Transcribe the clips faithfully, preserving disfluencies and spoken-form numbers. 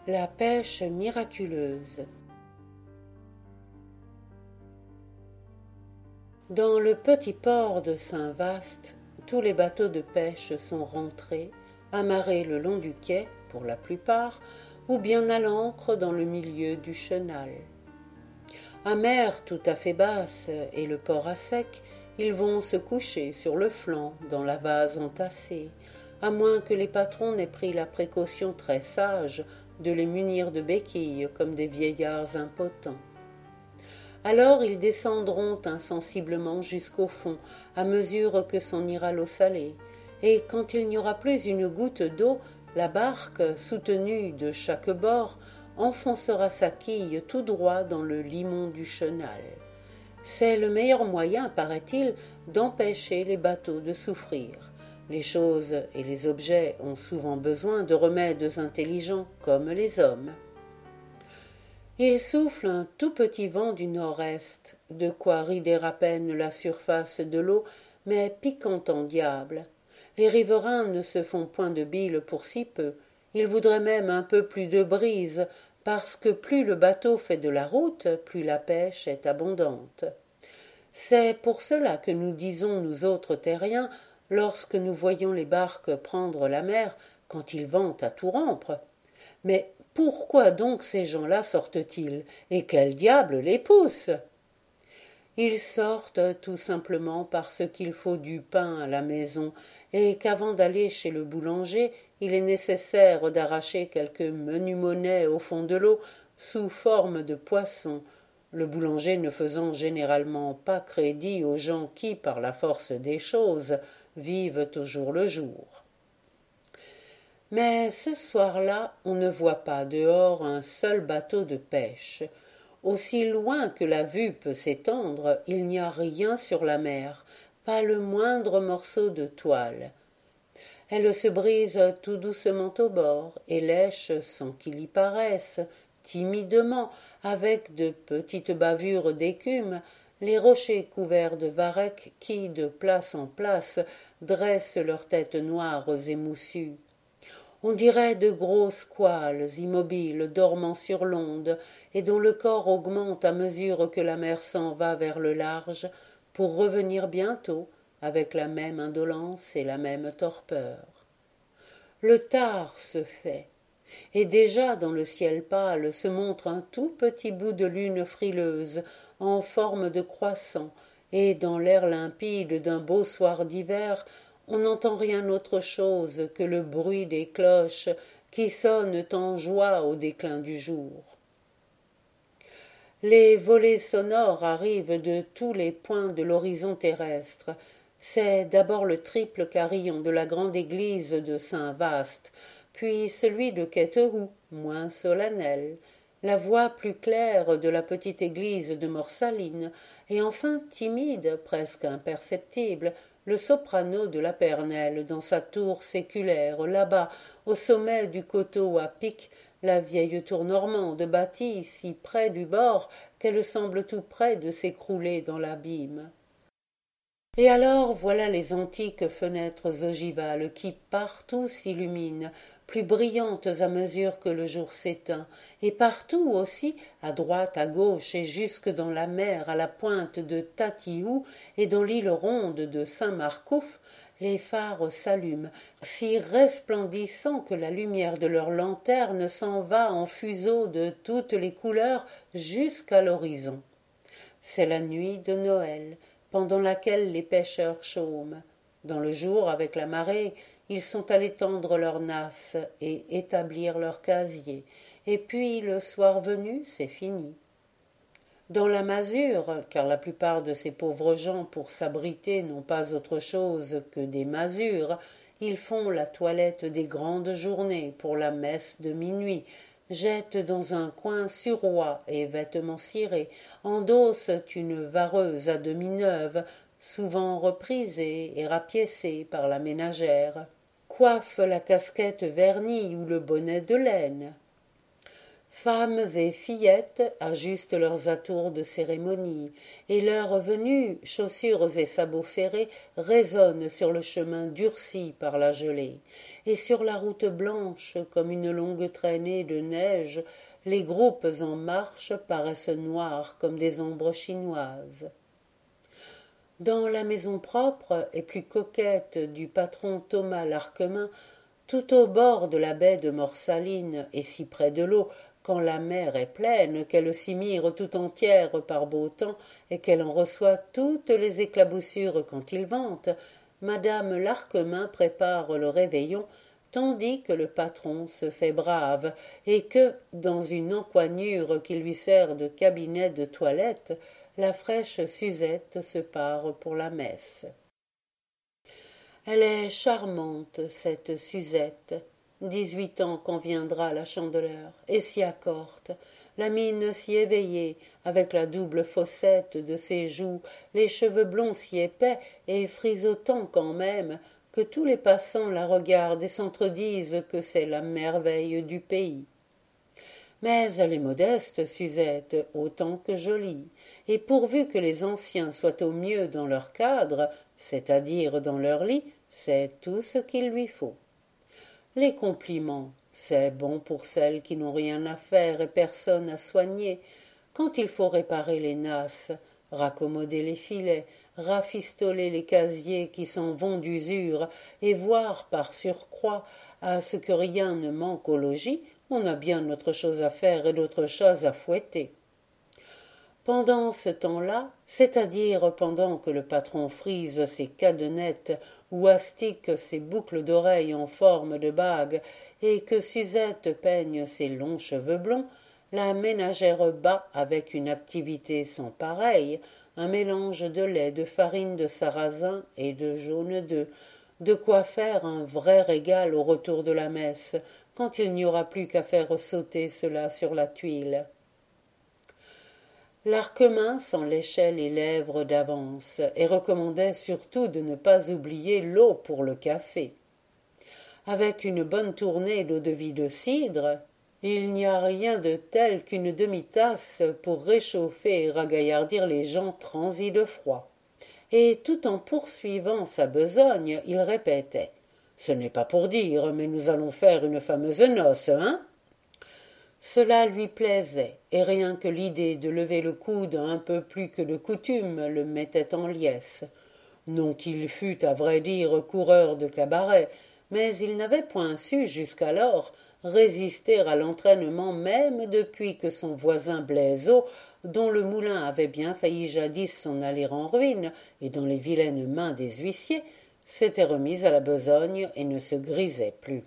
La pêche miraculeuse. Dans le petit port de Saint-Vaast, tous les bateaux de pêche sont rentrés, amarrés le long du quai, pour la plupart, ou bien à l'ancre dans le milieu du chenal. À mer tout à fait basse et le port à sec, ils vont se coucher sur le flanc dans la vase entassée, à moins que les patrons n'aient pris la précaution très sage de les munir de béquilles comme des vieillards impotents. Alors ils descendront insensiblement jusqu'au fond, à mesure que s'en ira l'eau salée, et quand il n'y aura plus une goutte d'eau, la barque, soutenue de chaque bord, enfoncera sa quille tout droit dans le limon du chenal. C'est le meilleur moyen, paraît-il, d'empêcher les bateaux de souffrir. Les choses et les objets ont souvent besoin de remèdes intelligents, comme les hommes. Il souffle un tout petit vent du nord-est, de quoi rider à peine la surface de l'eau, mais piquant en diable. Les riverains ne se font point de bile pour si peu. Ils voudraient même un peu plus de brise, parce que plus le bateau fait de la route, plus la pêche est abondante. C'est pour cela que nous disons, nous autres terriens, lorsque nous voyons les barques prendre la mer, quand ils ventent à tout rompre. Mais pourquoi donc ces gens-là sortent-ils, et quel diable les pousse? Ils sortent tout simplement parce qu'il faut du pain à la maison, et qu'avant d'aller chez le boulanger, il est nécessaire d'arracher quelque menue monnaie au fond de l'eau sous forme de poisson, le boulanger ne faisant généralement pas crédit aux gens qui, par la force des choses, vivent au jour le jour. Mais ce soir-là, on ne voit pas dehors un seul bateau de pêche. Aussi loin que la vue peut s'étendre, il n'y a rien sur la mer, pas le moindre morceau de toile. Elle se brise tout doucement au bord et lèche, sans qu'il y paraisse, timidement, avec de petites bavures d'écume, les rochers couverts de varech qui, de place en place, dressent leurs têtes noires et moussues. On dirait de gros squales immobiles dormant sur l'onde et dont le corps augmente à mesure que la mer s'en va vers le large pour revenir bientôt avec la même indolence et la même torpeur. Le tard se fait, et déjà dans le ciel pâle se montre un tout petit bout de lune frileuse en forme de croissant, et dans l'air limpide d'un beau soir d'hiver, on n'entend rien autre chose que le bruit des cloches qui sonnent en joie au déclin du jour. Les volées sonores arrivent de tous les points de l'horizon terrestre. C'est d'abord le triple carillon de la grande église de Saint-Vaast, puis celui de Quetteroux, moins solennel, la voix plus claire de la petite église de Morsaline, et enfin timide, presque imperceptible, le soprano de la Pernelle dans sa tour séculaire, là-bas, au sommet du coteau à pic, la vieille tour normande bâtie si près du bord qu'elle semble tout près de s'écrouler dans l'abîme. Et alors voilà les antiques fenêtres ogivales qui partout s'illuminent, plus brillantes à mesure que le jour s'éteint, et partout aussi, à droite, à gauche et jusque dans la mer à la pointe de Tatiou et dans l'île ronde de Saint-Marcouf, les phares s'allument, si resplendissants que la lumière de leurs lanternes s'en va en fuseaux de toutes les couleurs jusqu'à l'horizon. C'est la nuit de Noël, pendant laquelle les pêcheurs chôment. Dans le jour, avec la marée, ils sont allés tendre leurs nasses et établir leurs casiers, et puis le soir venu, c'est fini. Dans la masure, car la plupart de ces pauvres gens, pour s'abriter, n'ont pas autre chose que des masures, ils font la toilette des grandes journées pour la messe de minuit, jettent dans un coin suroît et vêtements cirés, endossent une vareuse à demi neuve, souvent reprisée et rapiécée par la ménagère, coiffent la casquette vernie ou le bonnet de laine. Femmes et fillettes ajustent leurs atours de cérémonie, et leur venue, chaussures et sabots ferrés, résonnent sur le chemin durci par la gelée, et sur la route blanche, comme une longue traînée de neige, les groupes en marche paraissent noirs comme des ombres chinoises. Dans la maison propre et plus coquette du patron Thomas Larquemin, tout au bord de la baie de Morsaline et si près de l'eau, quand la mer est pleine, qu'elle s'y mire tout entière par beau temps et qu'elle en reçoit toutes les éclaboussures quand il vente, madame Larquemin prépare le réveillon, tandis que le patron se fait brave, et que, dans une encoignure qui lui sert de cabinet de toilette, la fraîche Suzette se part pour la messe. Elle est charmante, cette Suzette. Dix-huit ans quand viendra la Chandeleur, et si accorte, la mine si éveillée, avec la double fossette de ses joues, les cheveux blonds si épais et frisotants quand même, que tous les passants la regardent et s'entredisent que c'est la merveille du pays. Mais elle est modeste, Suzette, autant que jolie, et pourvu que les anciens soient au mieux dans leur cadre, c'est-à-dire dans leur lit, c'est tout ce qu'il lui faut. Les compliments, c'est bon pour celles qui n'ont rien à faire et personne à soigner. Quand il faut réparer les nasses, raccommoder les filets, rafistoler les casiers qui s'en vont d'usure, et voir par surcroît à ce que rien ne manque au logis, on a bien autre chose à faire et d'autres choses à fouetter. Pendant ce temps-là, c'est-à-dire pendant que le patron frise ses cadenettes ou astique ses boucles d'oreilles en forme de bagues et que Suzette peigne ses longs cheveux blonds, la ménagère bat avec une activité sans pareille, un mélange de lait, de farine de sarrasin et de jaune d'œuf, de quoi faire un vrai régal au retour de la messe, quand il n'y aura plus qu'à faire sauter cela sur la tuile. Larquemin s'en léchait les lèvres d'avance et recommandait surtout de ne pas oublier l'eau pour le café. Avec une bonne tournée d'eau-de-vie de cidre, il n'y a rien de tel qu'une demi-tasse pour réchauffer et ragaillardir les gens transis de froid. Et tout en poursuivant sa besogne, il répétait « Ce n'est pas pour dire, mais nous allons faire une fameuse noce, hein ?» Cela lui plaisait, et rien que l'idée de lever le coude un peu plus que de coutume le mettait en liesse. Non qu'il fût, à vrai dire, coureur de cabaret, mais il n'avait point su, jusqu'alors, résister à l'entraînement même depuis que son voisin Blaiseau, dont le moulin avait bien failli jadis s'en aller en ruine, et dans les vilaines mains des huissiers, s'était remis à la besogne et ne se grisait plus.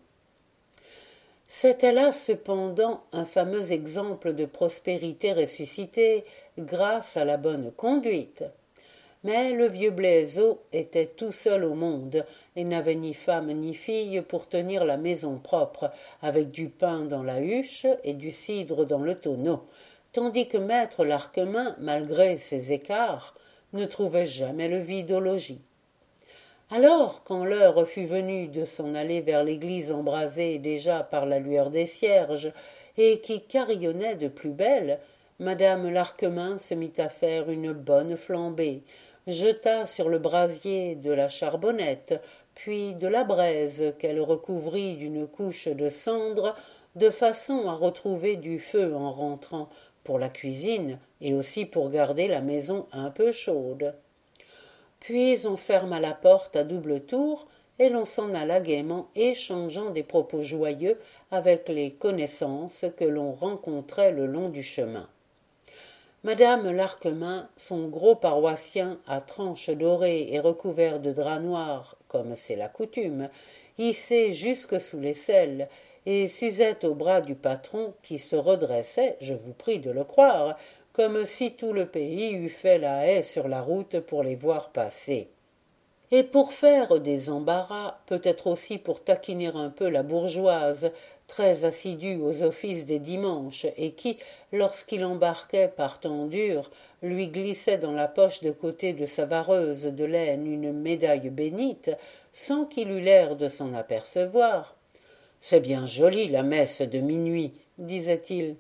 C'était là cependant un fameux exemple de prospérité ressuscitée grâce à la bonne conduite. Mais le vieux Blaiseau était tout seul au monde et n'avait ni femme ni fille pour tenir la maison propre, avec du pain dans la huche et du cidre dans le tonneau, tandis que maître Larquemin, malgré ses écarts, ne trouvait jamais le vide au logis. Alors, quand l'heure fut venue de s'en aller vers l'église embrasée déjà par la lueur des cierges, et qui carillonnait de plus belle, madame Larquemin se mit à faire une bonne flambée, jeta sur le brasier de la charbonnette, puis de la braise qu'elle recouvrit d'une couche de cendre, de façon à retrouver du feu en rentrant, pour la cuisine et aussi pour garder la maison un peu chaude. Puis on ferma la porte à double tour et l'on s'en alla gaiement échangeant des propos joyeux avec les connaissances que l'on rencontrait le long du chemin. Madame Larquemin, son gros paroissien à tranches dorées et recouvert de drap noir, comme c'est la coutume, hissé jusque sous l'aisselle, et Suzette au bras du patron qui se redressait, je vous prie de le croire, comme si tout le pays eût fait la haie sur la route pour les voir passer. Et pour faire des embarras, peut-être aussi pour taquiner un peu la bourgeoise, très assidue aux offices des dimanches, et qui, lorsqu'il embarquait par temps dur, lui glissait dans la poche de côté de sa vareuse de laine une médaille bénite, sans qu'il eût l'air de s'en apercevoir. « C'est bien joli, la messe de minuit, disait-il.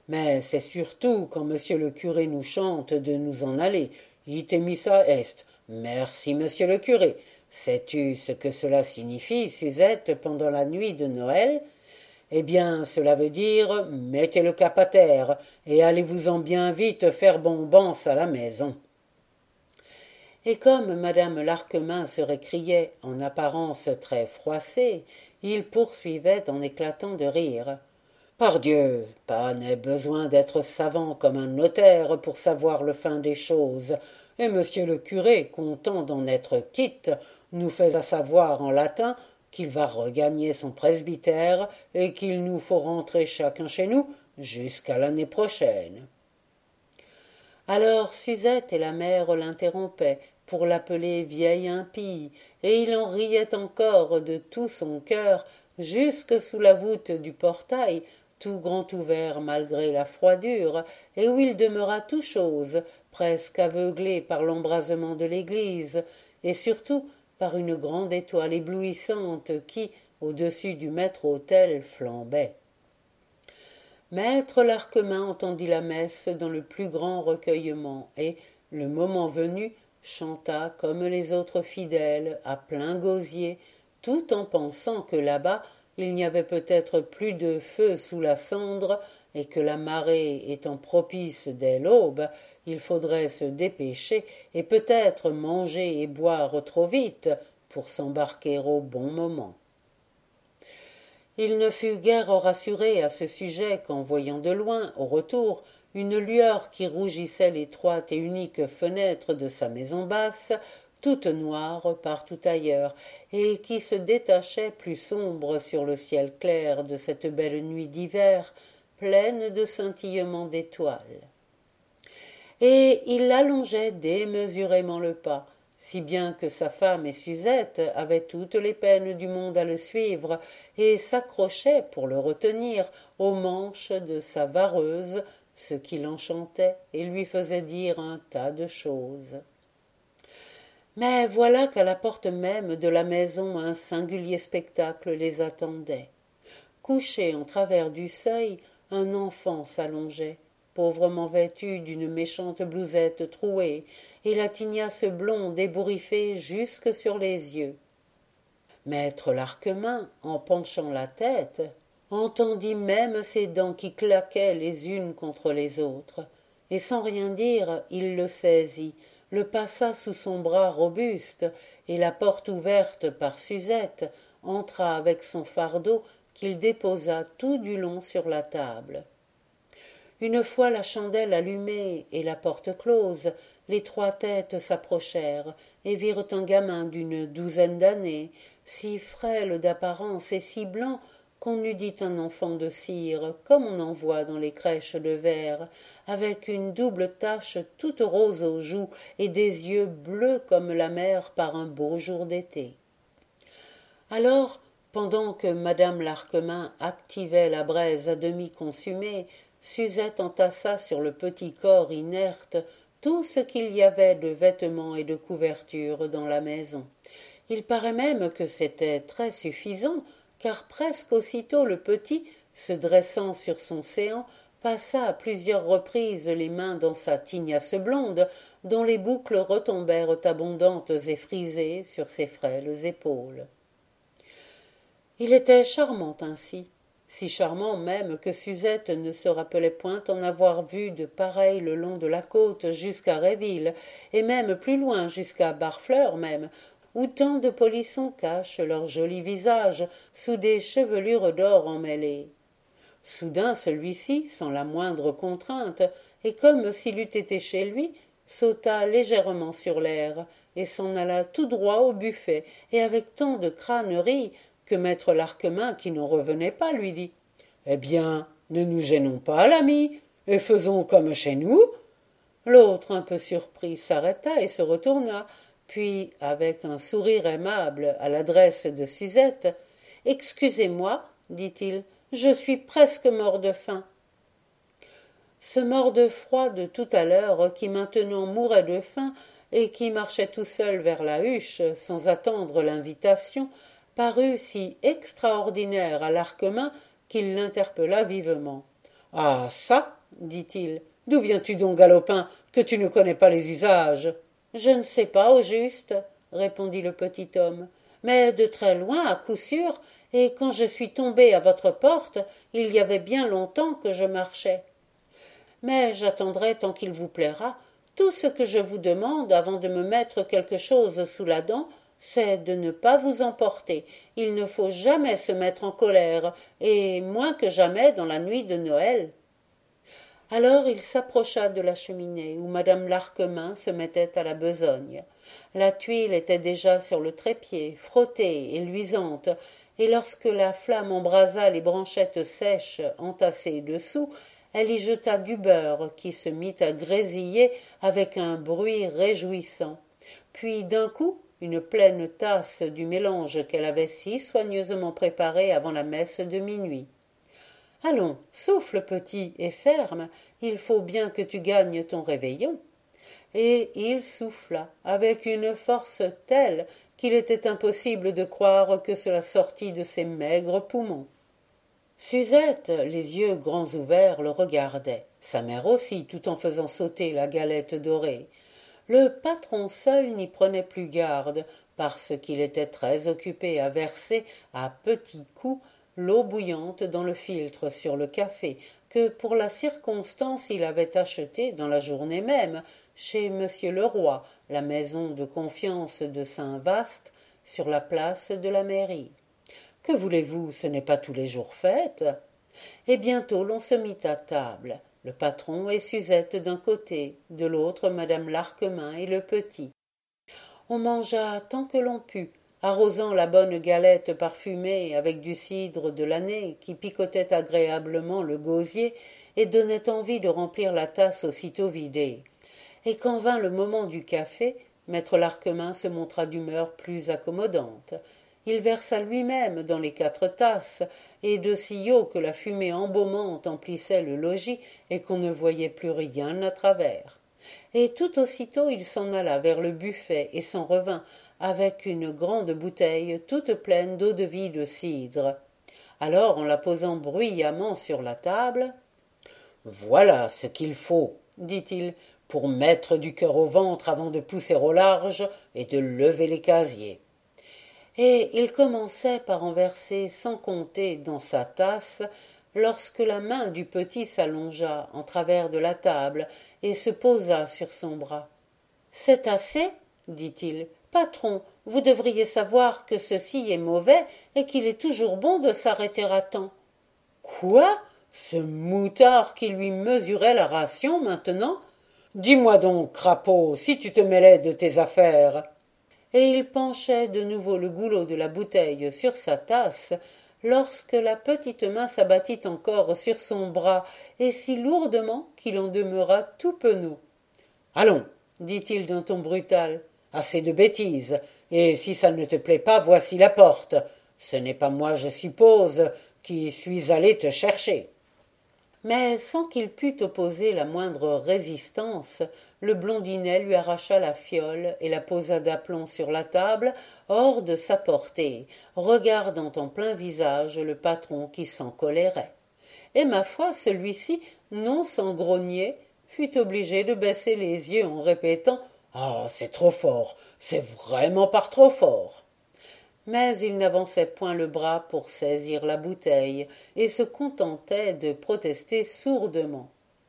Mais c'est surtout quand monsieur le curé nous chante de nous en aller. Ite missa est. Merci, monsieur le curé. Sais-tu ce que cela signifie, Suzette, pendant la nuit de Noël? Eh bien, cela veut dire « mettez le cap à terre et allez-vous-en bien vite faire bombance à la maison ». Et comme madame Larquemin se récriait, en apparence très froissée, il poursuivait en éclatant de rire. « Pardieu, pas n'est besoin d'être savant comme un notaire pour savoir le fin des choses, et monsieur le curé, content d'en être quitte, nous fait à savoir en latin qu'il va regagner son presbytère et qu'il nous faut rentrer chacun chez nous jusqu'à l'année prochaine. » Alors Suzette et la mère l'interrompaient pour l'appeler vieille impie, et il en riait encore de tout son cœur jusque sous la voûte du portail, tout grand ouvert malgré la froidure, et où il demeura tout chose, presque aveuglé par l'embrasement de l'église, et surtout par une grande étoile éblouissante qui, au-dessus du maître-autel, flambait. Maître Larquemin entendit la messe dans le plus grand recueillement et, le moment venu, chanta comme les autres fidèles, à plein gosier, tout en pensant que là-bas il n'y avait peut-être plus de feu sous la cendre et que la marée étant propice dès l'aube, il faudrait se dépêcher et peut-être manger et boire trop vite pour s'embarquer au bon moment. Il ne fut guère rassuré à ce sujet qu'en voyant de loin, au retour, une lueur qui rougissait l'étroite et unique fenêtre de sa maison basse, toute noire partout ailleurs, et qui se détachait plus sombre sur le ciel clair de cette belle nuit d'hiver, pleine de scintillements d'étoiles. Et il allongeait démesurément le pas, si bien que sa femme et Suzette avaient toutes les peines du monde à le suivre et s'accrochaient pour le retenir aux manches de sa vareuse, ce qui l'enchantait et lui faisait dire un tas de choses. Mais voilà qu'à la porte même de la maison un singulier spectacle les attendait. Couché en travers du seuil, un enfant s'allongeait, pauvrement vêtu d'une méchante blousette trouée, et la tignasse blonde ébouriffée jusque sur les yeux. Maître Larquemin, en penchant la tête, entendit même ses dents qui claquaient les unes contre les autres, et sans rien dire, il le saisit, le passa sous son bras robuste, et la porte ouverte par Suzette, entra avec son fardeau qu'il déposa tout du long sur la table. Une fois la chandelle allumée et la porte close, les trois têtes s'approchèrent et virent un gamin d'une douzaine d'années, si frêle d'apparence et si blanc qu'on eût dit un enfant de cire, comme on en voit dans les crèches de verre, avec une double tache toute rose aux joues et des yeux bleus comme la mer par un beau jour d'été. Alors, pendant que madame Larquemin activait la braise à demi consumée, Suzette entassa sur le petit corps inerte tout ce qu'il y avait de vêtements et de couvertures dans la maison. Il paraît même que c'était très suffisant, car presque aussitôt le petit, se dressant sur son séant, passa à plusieurs reprises les mains dans sa tignasse blonde, dont les boucles retombèrent abondantes et frisées sur ses frêles épaules. Il était charmant ainsi, si charmant même que Suzette ne se rappelait point en avoir vu de pareil le long de la côte jusqu'à Réville, et même plus loin jusqu'à Barfleur même, où tant de polissons cachent leurs jolis visages sous des chevelures d'or emmêlées. Soudain celui-ci, sans la moindre contrainte, et comme s'il eût été chez lui, sauta légèrement sur l'air, et s'en alla tout droit au buffet, et avec tant de crânerie que maître Larquemin, qui n'en revenait pas, lui dit « Eh bien, ne nous gênons pas, l'ami, et faisons comme chez nous. » L'autre, un peu surpris, s'arrêta et se retourna, puis, avec un sourire aimable à l'adresse de Suzette, « Excusez-moi, dit-il, je suis presque mort de faim. » Ce mort de froid de tout à l'heure, qui maintenant mourait de faim et qui marchait tout seul vers la huche, sans attendre l'invitation, parut si extraordinaire à Larquemin qu'il l'interpella vivement. « Ah ça, dit-il, d'où viens-tu donc, Galopin, que tu ne connais pas les usages? Je ne sais pas au juste, répondit le petit homme, mais de très loin à coup sûr, et quand je suis tombé à votre porte, il y avait bien longtemps que je marchais. Mais j'attendrai tant qu'il vous plaira. Tout ce que je vous demande avant de me mettre quelque chose sous la dent, c'est de ne pas vous emporter. Il ne faut jamais se mettre en colère, et moins que jamais dans la nuit de Noël. Alors il s'approcha de la cheminée où madame Larquemin se mettait à la besogne. La tuile était déjà sur le trépied, frottée et luisante, et lorsque la flamme embrasa les branchettes sèches entassées dessous, elle y jeta du beurre qui se mit à grésiller avec un bruit réjouissant. Puis d'un coup, une pleine tasse du mélange qu'elle avait si soigneusement préparé avant la messe de minuit. « Allons, souffle, petit, et ferme, il faut bien que tu gagnes ton réveillon. » Et il souffla avec une force telle qu'il était impossible de croire que cela sortît de ses maigres poumons. Suzette, les yeux grands ouverts, le regardait, sa mère aussi, tout en faisant sauter la galette dorée. Le patron seul n'y prenait plus garde, parce qu'il était très occupé à verser à petits coups l'eau bouillante dans le filtre sur le café, que pour la circonstance il avait acheté dans la journée même, chez Monsieur Leroy, la maison de confiance de Saint-Vaast, sur la place de la mairie. Que voulez-vous, ce n'est pas tous les jours fête. Et bientôt l'on se mit à table, le patron et Suzette d'un côté, de l'autre madame Larquemin et le petit. On mangea tant que l'on put, arrosant la bonne galette parfumée avec du cidre de l'année qui picotait agréablement le gosier et donnait envie de remplir la tasse aussitôt vidée. Et quand vint le moment du café, maître Larquemin se montra d'humeur plus accommodante. Il versa lui-même dans les quatre tasses, et de si haut que la fumée embaumante emplissait le logis et qu'on ne voyait plus rien à travers. Et tout aussitôt il s'en alla vers le buffet et s'en revint avec une grande bouteille toute pleine d'eau-de-vie de cidre. Alors, en la posant bruyamment sur la table, « Voilà ce qu'il faut, dit-il, pour mettre du cœur au ventre avant de pousser au large et de lever les casiers. » Et il commençait par en verser sans compter dans sa tasse, lorsque la main du petit s'allongea en travers de la table et se posa sur son bras. « C'est assez, dit-il. Patron, vous devriez savoir que ceci est mauvais et qu'il est toujours bon de s'arrêter à temps. » Quoi? Ce moutard qui lui mesurait la ration maintenant? Dis-moi donc, crapaud, si tu te mêlais de tes affaires. Et il penchait de nouveau le goulot de la bouteille sur sa tasse, lorsque la petite main s'abattit encore sur son bras, et si lourdement qu'il en demeura tout penaud. « Allons, dit-il d'un ton brutal, assez de bêtises, et si ça ne te plaît pas, voici la porte. Ce n'est pas moi, je suppose, qui suis allé te chercher. » Mais sans qu'il pût opposer la moindre résistance, le blondinet lui arracha la fiole et la posa d'aplomb sur la table, hors de sa portée, regardant en plein visage le patron qui s'encolérait. Et ma foi, celui-ci, non sans grogner, fut obligé de baisser les yeux en répétant « Ah, c'est trop fort, c'est vraiment par trop fort !» Mais il n'avançait point le bras pour saisir la bouteille et se contentait de protester sourdement.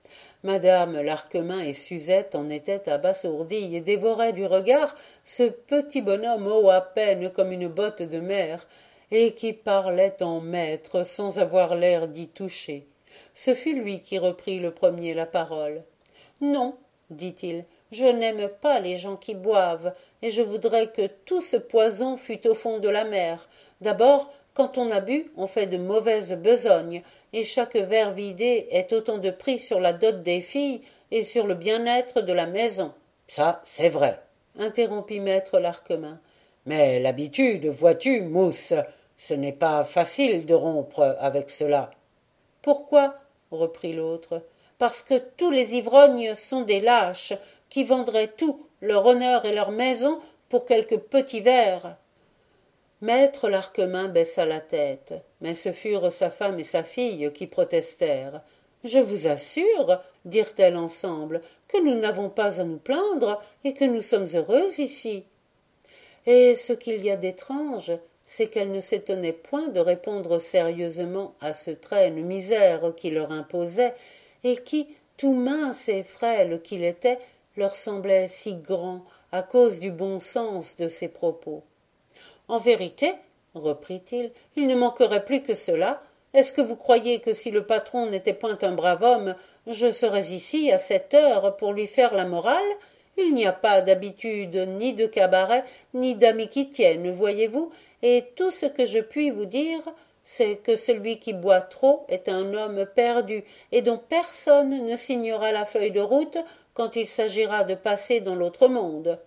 Madame Larquemin et Suzette en étaient abasourdies et dévoraient du regard ce petit bonhomme haut à peine comme une botte de mer et qui parlait en maître sans avoir l'air d'y toucher. Ce fut lui qui reprit le premier la parole. « Non, dit-il, je n'aime pas les gens qui boivent, et je voudrais que tout ce poison fût au fond de la mer. D'abord, quand on a bu, on fait de mauvaises besognes, et chaque verre vidé est autant de prix sur la dot des filles et sur le bien-être de la maison. »« Ça, c'est vrai, » interrompit maître Larquemin. « Mais l'habitude, vois-tu, Mousse, ce n'est pas facile de rompre avec cela. »« Pourquoi ?» reprit l'autre. « Parce que tous les ivrognes sont des lâches, qui vendraient tout, leur honneur et leur maison, pour quelques petits verres. » Maître Larquemin baissa la tête, mais ce furent sa femme et sa fille qui protestèrent. « Je vous assure, dirent-elles ensemble, que nous n'avons pas à nous plaindre et que nous sommes heureuses ici. Et ce qu'il y a d'étrange, c'est qu'elles ne s'étonnaient point de répondre sérieusement à ce traîne misère qui leur imposait et qui, tout mince et frêle qu'il était, leur semblait si grand à cause du bon sens de ses propos. En vérité, reprit-il, il ne manquerait plus que cela. Est-ce que vous croyez que si le patron n'était point un brave homme, je serais ici à cette heure pour lui faire la morale? Il n'y a pas d'habitude, ni de cabaret, ni d'amis qui tiennent, voyez-vous, et tout ce que je puis vous dire, c'est que celui qui boit trop est un homme perdu, et dont personne ne signera la feuille de route quand il s'agira de passer dans l'autre monde.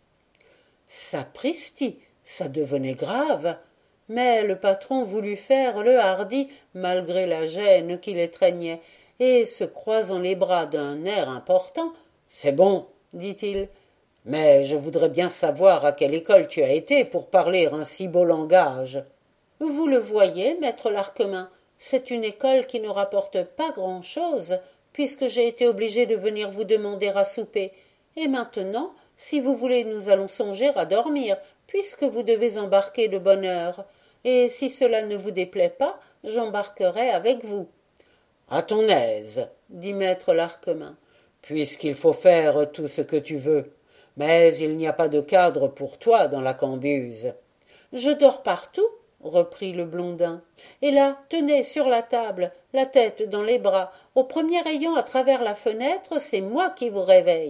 Sapristi, ça devenait grave, mais le patron voulut faire le hardi malgré la gêne qui l'étreignait, et se croisant les bras d'un air important, « C'est bon, dit-il, mais je voudrais bien savoir à quelle école tu as été pour parler un si beau langage. » Vous le voyez, maître Larquemin, c'est une école qui ne rapporte pas grand-chose, puisque j'ai été obligé de venir vous demander à souper. Et maintenant, si vous voulez, nous allons songer à dormir, puisque vous devez embarquer de bonne heure. Et si cela ne vous déplaît pas, j'embarquerai avec vous. « À ton aise, dit maître Larquemin, puisqu'il faut faire tout ce que tu veux. Mais il n'y a pas de cadre pour toi dans la cambuse. »« Je dors partout, reprit le Blondin. Et là, tenez, sur la table, la tête dans les bras, au premier rayon à travers la fenêtre, c'est moi qui vous réveille. »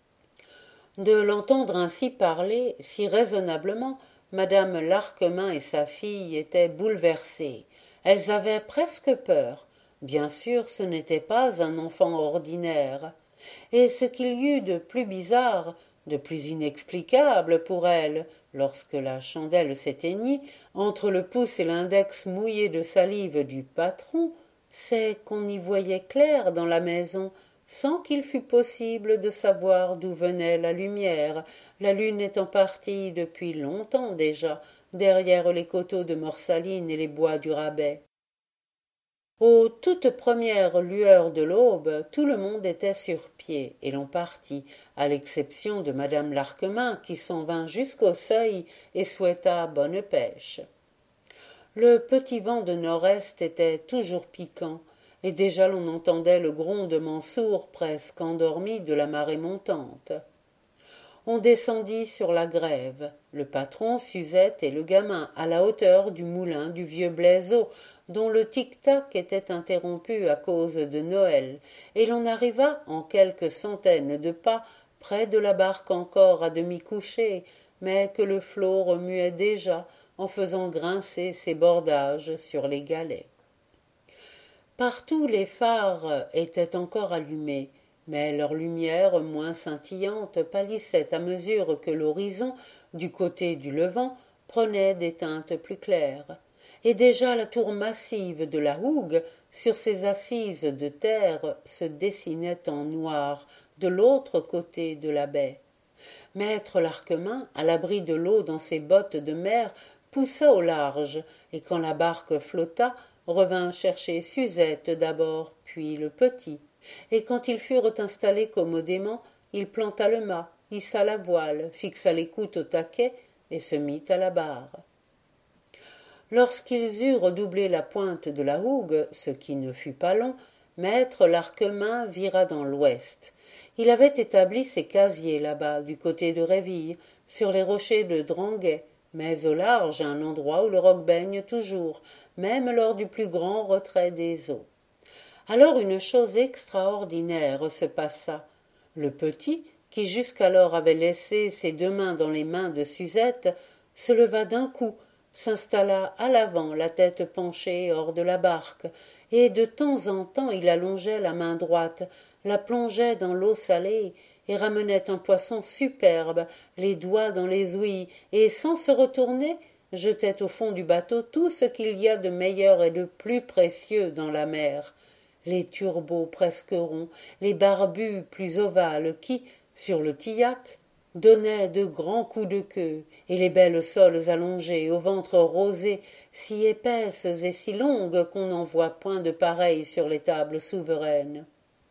De l'entendre ainsi parler, si raisonnablement, madame Larquemin et sa fille étaient bouleversées. Elles avaient presque peur. Bien sûr, ce n'était pas un enfant ordinaire. Et ce qu'il y eut de plus bizarre, de plus inexplicable pour elle, lorsque la chandelle s'éteignit, entre le pouce et l'index mouillé de salive du patron, c'est qu'on y voyait clair dans la maison, sans qu'il fût possible de savoir d'où venait la lumière, la lune étant partie depuis longtemps déjà, derrière les coteaux de Morsaline et les bois du Rabais. Aux toutes premières lueurs de l'aube, tout le monde était sur pied, et l'on partit, à l'exception de madame Larquemin, qui s'en vint jusqu'au seuil et souhaita bonne pêche. Le petit vent de nord-est était toujours piquant, et déjà l'on entendait le grondement sourd presque endormi de la marée montante. On descendit sur la grève, le patron, Suzette et le gamin, à la hauteur du moulin du vieux Blaiseau, dont le tic-tac était interrompu à cause de Noël, et l'on arriva en quelques centaines de pas près de la barque encore à demi couchée, mais que le flot remuait déjà en faisant grincer ses bordages sur les galets. Partout les phares étaient encore allumés, mais leur lumière moins scintillante pâlissait à mesure que l'horizon, du côté du levant, prenait des teintes plus claires. Et déjà la tour massive de la Hougue, sur ses assises de terre, se dessinait en noir de l'autre côté de la baie. Maître Larquemin, à l'abri de l'eau dans ses bottes de mer, poussa au large, et quand la barque flotta, revint chercher Suzette d'abord, puis le petit. Et quand ils furent installés commodément, il planta le mât, hissa la voile, fixa l'écoute au taquet et se mit à la barre. Lorsqu'ils eurent doublé la pointe de la Hougue, ce qui ne fut pas long, maître Larquemin vira dans l'ouest. Il avait établi ses casiers là-bas, du côté de Réville, sur les rochers de Dranguet, mais au large, à un endroit où le roc baigne toujours, même lors du plus grand retrait des eaux. Alors une chose extraordinaire se passa. Le petit, qui jusqu'alors avait laissé ses deux mains dans les mains de Suzette, se leva d'un coup, s'installa à l'avant, la tête penchée hors de la barque, et de temps en temps il allongeait la main droite, la plongeait dans l'eau salée, et ramenait un poisson superbe, les doigts dans les ouïes, et sans se retourner, jetait au fond du bateau tout ce qu'il y a de meilleur et de plus précieux dans la mer, les turbots presque ronds, les barbus plus ovales qui, sur le tillac, donnait de grands coups de queue, et les belles soles allongées, au ventre rosé, si épaisses et si longues qu'on n'en voit point de pareilles sur les tables souveraines.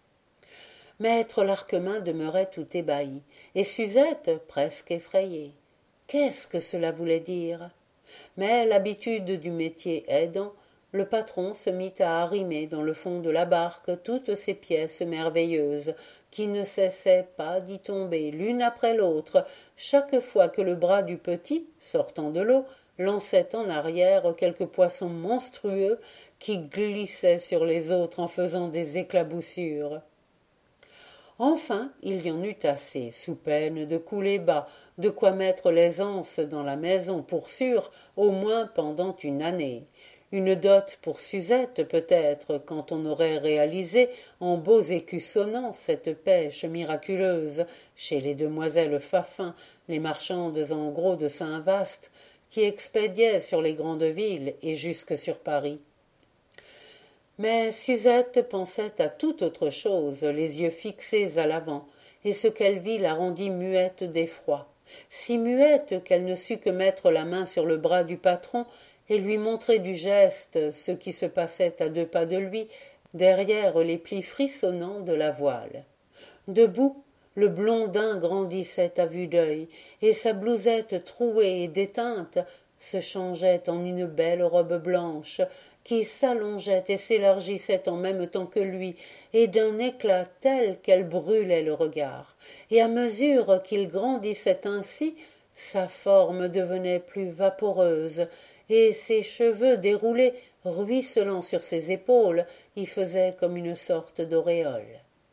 Maître Larquemin demeurait tout ébahi, et Suzette presque effrayée. Qu'est-ce que cela voulait dire? Mais l'habitude du métier aidant, le patron se mit à arrimer dans le fond de la barque toutes ces pièces merveilleuses, qui ne cessaient pas d'y tomber l'une après l'autre, chaque fois que le bras du petit, sortant de l'eau, lançait en arrière quelque poisson monstrueux qui glissait sur les autres en faisant des éclaboussures. Enfin, il y en eut assez, sous peine de couler bas, de quoi mettre l'aisance dans la maison pour sûr, au moins pendant une année. Une dot pour Suzette, peut-être, quand on aurait réalisé, en beaux écus sonnants, cette pêche miraculeuse, chez les demoiselles Fafin, les marchandes en gros de Saint-Vaast, qui expédiaient sur les grandes villes et jusque sur Paris. Mais Suzette pensait à toute autre chose, les yeux fixés à l'avant, et ce qu'elle vit la rendit muette d'effroi, si muette qu'elle ne sut que mettre la main sur le bras du patron et lui montrer du geste ce qui se passait à deux pas de lui, derrière les plis frissonnants de la voile. Debout, le blondin grandissait à vue d'œil, et sa blousette trouée et déteinte se changeait en une belle robe blanche, qui s'allongeait et s'élargissait en même temps que lui, et d'un éclat tel qu'elle brûlait le regard. Et à mesure qu'il grandissait ainsi, sa forme devenait plus vaporeuse, et ses cheveux déroulés, ruisselant sur ses épaules, y faisaient comme une sorte d'auréole.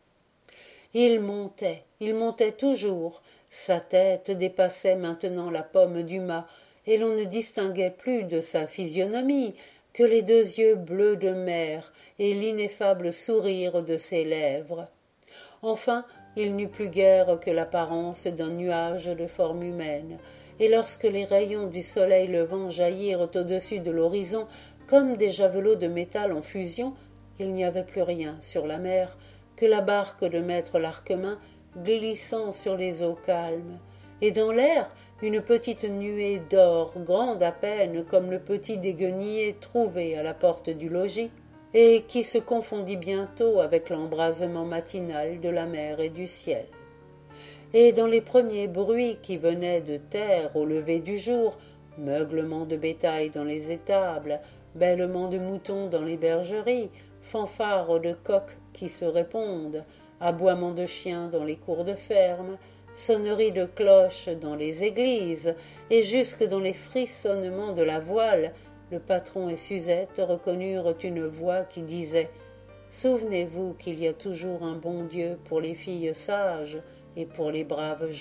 Il montait, il montait toujours, sa tête dépassait maintenant la pomme du mât, et l'on ne distinguait plus de sa physionomie que les deux yeux bleus de mer et l'ineffable sourire de ses lèvres. Enfin, il n'eut plus guère que l'apparence d'un nuage de forme humaine, et lorsque les rayons du soleil levant jaillirent au-dessus de l'horizon comme des javelots de métal en fusion, il n'y avait plus rien sur la mer que la barque de maître Larquemin glissant sur les eaux calmes, et dans l'air une petite nuée d'or, grande à peine comme le petit déguenillé trouvé à la porte du logis, et qui se confondit bientôt avec l'embrasement matinal de la mer et du ciel. Et dans les premiers bruits qui venaient de terre au lever du jour, meuglement de bétail dans les étables, bêlement de moutons dans les bergeries, fanfares de coqs qui se répondent, aboiements de chiens dans les cours de ferme, sonneries de cloches dans les églises, et jusque dans les frissonnements de la voile, le patron et Suzette reconnurent une voix qui disait « Souvenez-vous qu'il y a toujours un bon Dieu pour les filles sages et pour les braves gens. »